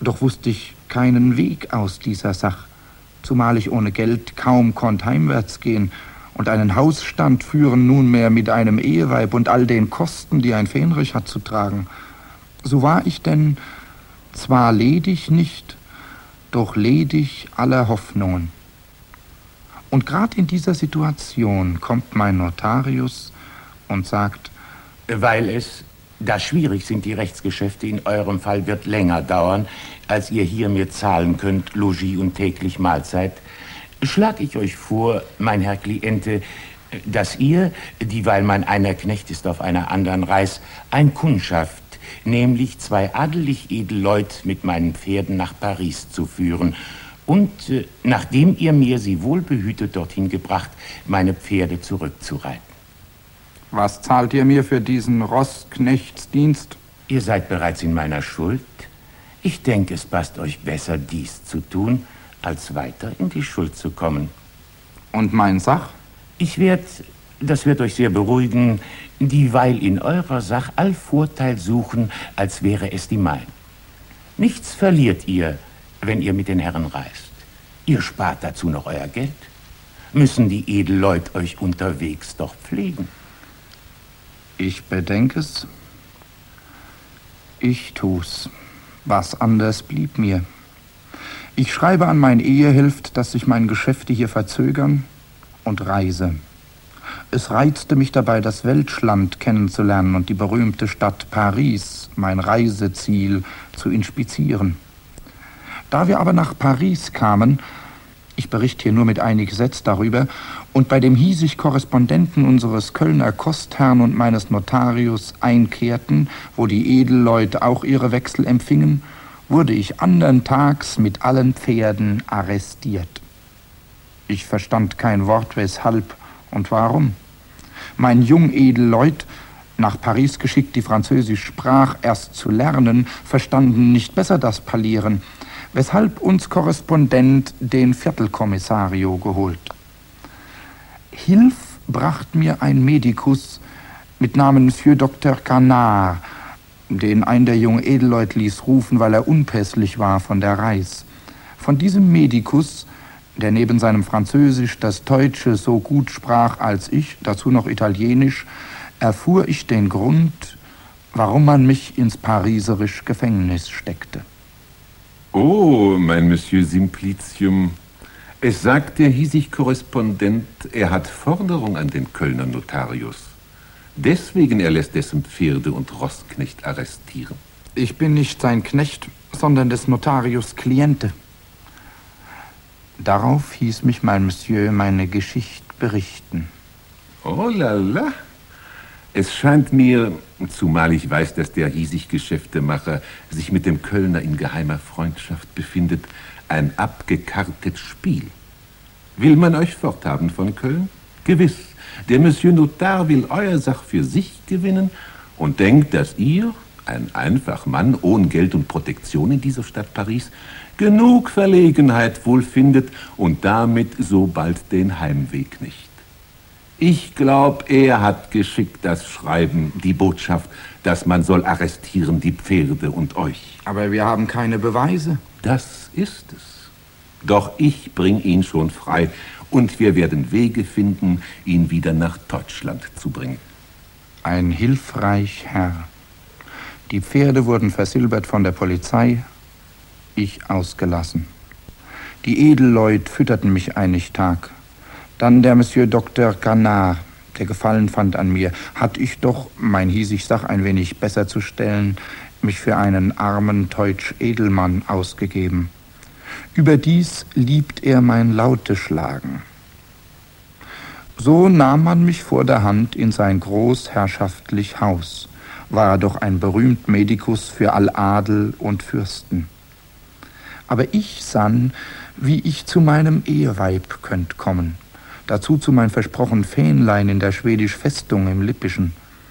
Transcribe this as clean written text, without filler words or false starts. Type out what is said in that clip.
Doch wusste ich keinen Weg aus dieser Sach, zumal ich ohne Geld kaum konnt heimwärts gehen und einen Hausstand führen nunmehr mit einem Eheweib und all den Kosten, die ein Fähnrich hat zu tragen. So war ich denn zwar ledig nicht, doch ledig aller Hoffnungen. Und gerade in dieser Situation kommt mein Notarius und sagt: Weil es, da schwierig sind die Rechtsgeschäfte, in eurem Fall wird länger dauern, als ihr hier mir zahlen könnt, Logis und täglich Mahlzeit, schlag ich euch vor, mein Herr Kliente, dass ihr, dieweil mein einer Knecht ist auf einer anderen Reis, ein Kundschaft, nämlich 2 adelig Edelleut mit meinen Pferden nach Paris zu führen und, nachdem ihr mir sie wohlbehütet dorthin gebracht, meine Pferde zurückzureiten. Was zahlt ihr mir für diesen Rossknechtsdienst? Ihr seid bereits in meiner Schuld. Ich denke, es passt euch besser, dies zu tun, als weiter in die Schuld zu kommen. Und mein Sach? Das wird euch sehr beruhigen, dieweil in eurer Sach all Vorteil suchen, als wäre es die mein. Nichts verliert ihr, wenn ihr mit den Herren reist. Ihr spart dazu noch euer Geld. Müssen die Edelleut euch unterwegs doch pflegen. Ich bedenke es. Ich tu's. Was anders blieb mir. Ich schreibe an mein Ehehilft, dass sich meine Geschäfte hier verzögern, und reise. Es reizte mich dabei, das Welschland kennenzulernen und die berühmte Stadt Paris, mein Reiseziel, zu inspizieren. Da wir aber nach Paris kamen, ich berichte hier nur mit einigen Sätzen darüber, und bei dem hiesig Korrespondenten unseres Kölner Kostherrn und meines Notarius einkehrten, wo die Edelleute auch ihre Wechsel empfingen, wurde ich andern Tags mit allen Pferden arrestiert. Ich verstand kein Wort, weshalb und warum. Mein Jungedelleut, nach Paris geschickt, die Französisch sprach, erst zu lernen, verstanden nicht besser das Parlieren, weshalb uns Korrespondent den Viertelkommissario geholt. Hilf bracht mir ein Medikus mit Namen Monsieur Dr. Canard, den ein der jungen Edelleut ließ rufen, weil er unpässlich war von der Reis. Von diesem Medikus, der neben seinem Französisch das Deutsche so gut sprach als ich, dazu noch Italienisch, erfuhr ich den Grund, warum man mich ins pariserisch Gefängnis steckte. Oh, mein Monsieur Simplicium, es sagt der hiesig Korrespondent, er hat Forderung an den Kölner Notarius. Deswegen er lässt dessen Pferde und Rossknecht arrestieren. Ich bin nicht sein Knecht, sondern des Notarius Kliente. Darauf hieß mich mein Monsieur meine Geschichte berichten. Oh la la. Es scheint mir, zumal ich weiß, dass der hiesig Geschäftemacher sich mit dem Kölner in geheimer Freundschaft befindet, ein abgekartet Spiel. Will man euch forthaben von Köln? Gewiss, der Monsieur Notar will euer Sach für sich gewinnen und denkt, dass ihr, ein einfach Mann ohne Geld und Protektion in dieser Stadt Paris, genug Verlegenheit wohl findet und damit so bald den Heimweg nicht. Ich glaub, er hat geschickt das Schreiben, die Botschaft, dass man soll arrestieren die Pferde und euch. Aber wir haben keine Beweise. Das ist es. Doch ich bring ihn schon frei und wir werden Wege finden, ihn wieder nach Deutschland zu bringen. Ein hilfreich Herr. Die Pferde wurden versilbert von der Polizei, ich ausgelassen. Die Edelleut fütterten mich einig Tag. Dann der Monsieur Dr. Canard, der Gefallen fand an mir, hat ich doch, mein hiesig Sach ein wenig besser zu stellen, mich für einen armen Teutsch-Edelmann ausgegeben. Überdies liebt er mein laute Schlagen. So nahm man mich vor der Hand in sein großherrschaftlich Haus, war doch ein berühmt Medikus für all Adel und Fürsten. Aber ich sann, wie ich zu meinem Eheweib könnt kommen, dazu zu mein versprochen Fähnlein in der schwedisch Festung im Lippischen.